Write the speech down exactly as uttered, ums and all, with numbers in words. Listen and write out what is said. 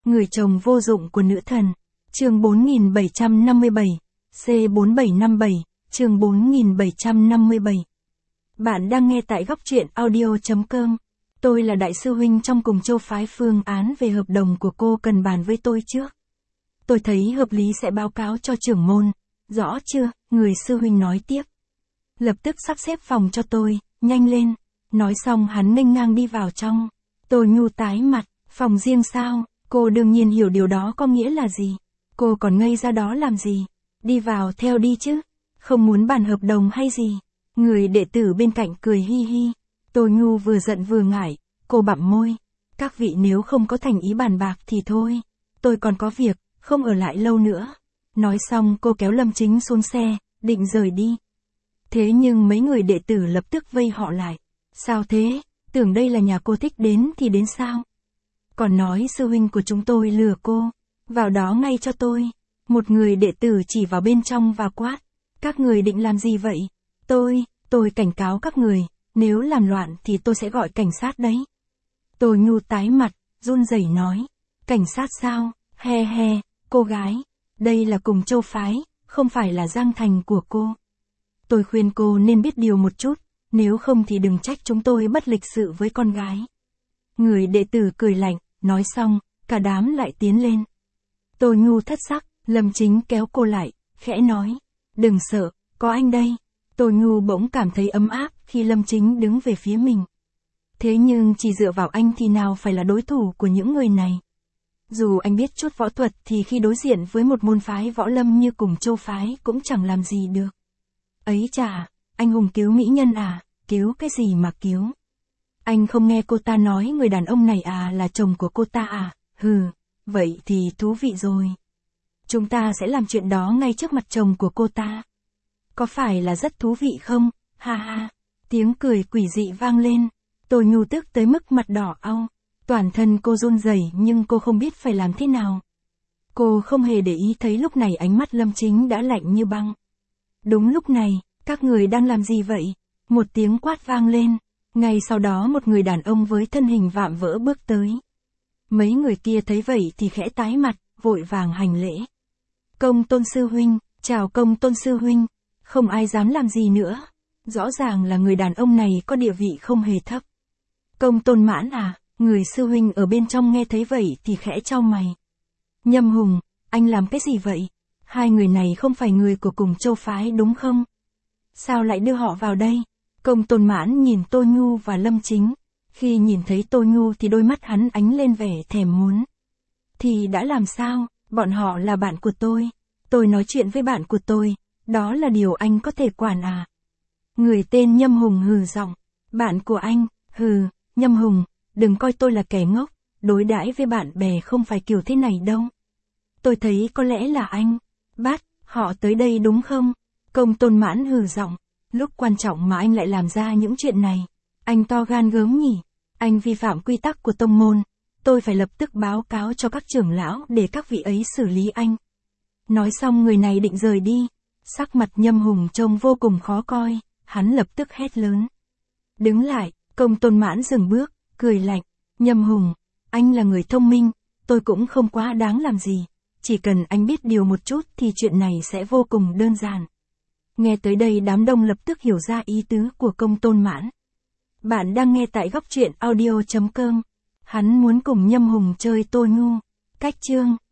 Người chồng vô dụng của nữ thần. Chương bốn nghìn bảy trăm năm mươi bảy, C bốn bảy năm bảy, chương bốn nghìn bảy trăm năm mươi bảy. Bạn đang nghe tại góc truyện audio.com. Tôi là đại sư huynh trong cùng châu phái, phương án về hợp đồng của cô cần bàn với tôi trước. Tôi thấy hợp lý sẽ báo cáo cho trưởng môn. Rõ chưa? Người sư huynh nói tiếp. Lập tức sắp xếp phòng cho tôi, nhanh lên. Nói xong hắn nghênh ngang đi vào trong. Tô Nhu tái mặt, phòng riêng sao? Cô đương nhiên hiểu điều đó có nghĩa là gì. Cô còn ngây ra đó làm gì? Đi vào theo đi chứ. Không muốn bàn hợp đồng hay gì? Người đệ tử bên cạnh cười hi hi. Tô Nhu vừa giận vừa ngại, cô bặm môi. Các vị nếu không có thành ý bàn bạc thì thôi. Tôi còn có việc, không ở lại lâu nữa. Nói xong cô kéo Lâm Chính xuống xe, định rời đi. Thế nhưng mấy người đệ tử lập tức vây họ lại. Sao thế? Tưởng đây là nhà cô thích đến thì đến sao? Còn nói sư huynh của chúng tôi lừa cô. Vào đó ngay cho tôi. Một người đệ tử chỉ vào bên trong và quát. Các người định làm gì vậy? Tôi, tôi cảnh cáo các người. Nếu làm loạn thì tôi sẽ gọi cảnh sát đấy. Tô Nhu tái mặt, run rẩy nói. Cảnh sát sao? He he, cô gái. Đây là cùng châu phái, không phải là Giang Thành của cô. Tôi khuyên cô nên biết điều một chút, nếu không thì đừng trách chúng tôi bất lịch sự với con gái. Người đệ tử cười lạnh, nói xong, cả đám lại tiến lên. Tô Nhu thất sắc, Lâm Chính kéo cô lại, khẽ nói. Đừng sợ, có anh đây. Tô Nhu bỗng cảm thấy ấm áp khi Lâm Chính đứng về phía mình. Thế nhưng chỉ dựa vào anh thì nào phải là đối thủ của những người này. Dù anh biết chút võ thuật thì khi đối diện với một môn phái võ lâm như cùng châu phái cũng chẳng làm gì được. Ấy chà, anh hùng cứu mỹ nhân à, cứu cái gì mà cứu. Anh không nghe cô ta nói người đàn ông này à là chồng của cô ta à, hừ, vậy thì thú vị rồi. Chúng ta sẽ làm chuyện đó ngay trước mặt chồng của cô ta. Có phải là rất thú vị không, ha ha, tiếng cười quỷ dị vang lên, Tô Nhu tức tới mức mặt đỏ au. Toàn thân cô run rẩy nhưng cô không biết phải làm thế nào. Cô không hề để ý thấy lúc này ánh mắt Lâm Chính đã lạnh như băng. Đúng lúc này, các người đang làm gì vậy? Một tiếng quát vang lên. Ngay sau đó một người đàn ông với thân hình vạm vỡ bước tới. Mấy người kia thấy vậy thì khẽ tái mặt, vội vàng hành lễ. Công Tôn sư huynh, chào Công Tôn sư huynh. Không ai dám làm gì nữa. Rõ ràng là người đàn ông này có địa vị không hề thấp. Công Tôn Mãn à? Người sư huynh ở bên trong nghe thấy vậy thì khẽ chau mày. Nhâm Hùng, anh làm cái gì vậy? Hai người này không phải người của cùng châu phái đúng không? Sao lại đưa họ vào đây? Công Tôn Mãn nhìn Tô Nhu và Lâm Chính. Khi nhìn thấy Tô Nhu thì đôi mắt hắn ánh lên vẻ thèm muốn. Thì đã làm sao? Bọn họ là bạn của tôi. Tôi nói chuyện với bạn của tôi. Đó là điều anh có thể quản à? Người tên Nhâm Hùng hừ giọng. Bạn của anh, hừ, Nhâm Hùng. Đừng coi tôi là kẻ ngốc, đối đãi với bạn bè không phải kiểu thế này đâu. Tôi thấy có lẽ là anh, bắt, họ tới đây đúng không? Công Tôn Mãn hừ giọng, lúc quan trọng mà anh lại làm ra những chuyện này. Anh to gan gớm nhỉ, anh vi phạm quy tắc của tông môn, tôi phải lập tức báo cáo cho các trưởng lão để các vị ấy xử lý anh. Nói xong người này định rời đi, sắc mặt Nhâm Hùng trông vô cùng khó coi, hắn lập tức hét lớn. Đứng lại, Công Tôn Mãn dừng bước. Cười lạnh, Nhâm Hùng, anh là người thông minh, tôi cũng không quá đáng làm gì, chỉ cần anh biết điều một chút thì chuyện này sẽ vô cùng đơn giản. Nghe tới đây đám đông lập tức hiểu ra ý tứ của Công Tôn Mãn. Bạn đang nghe tại góc truyện audio.com, hắn muốn cùng Nhâm Hùng chơi Tô Nhu, cách chương.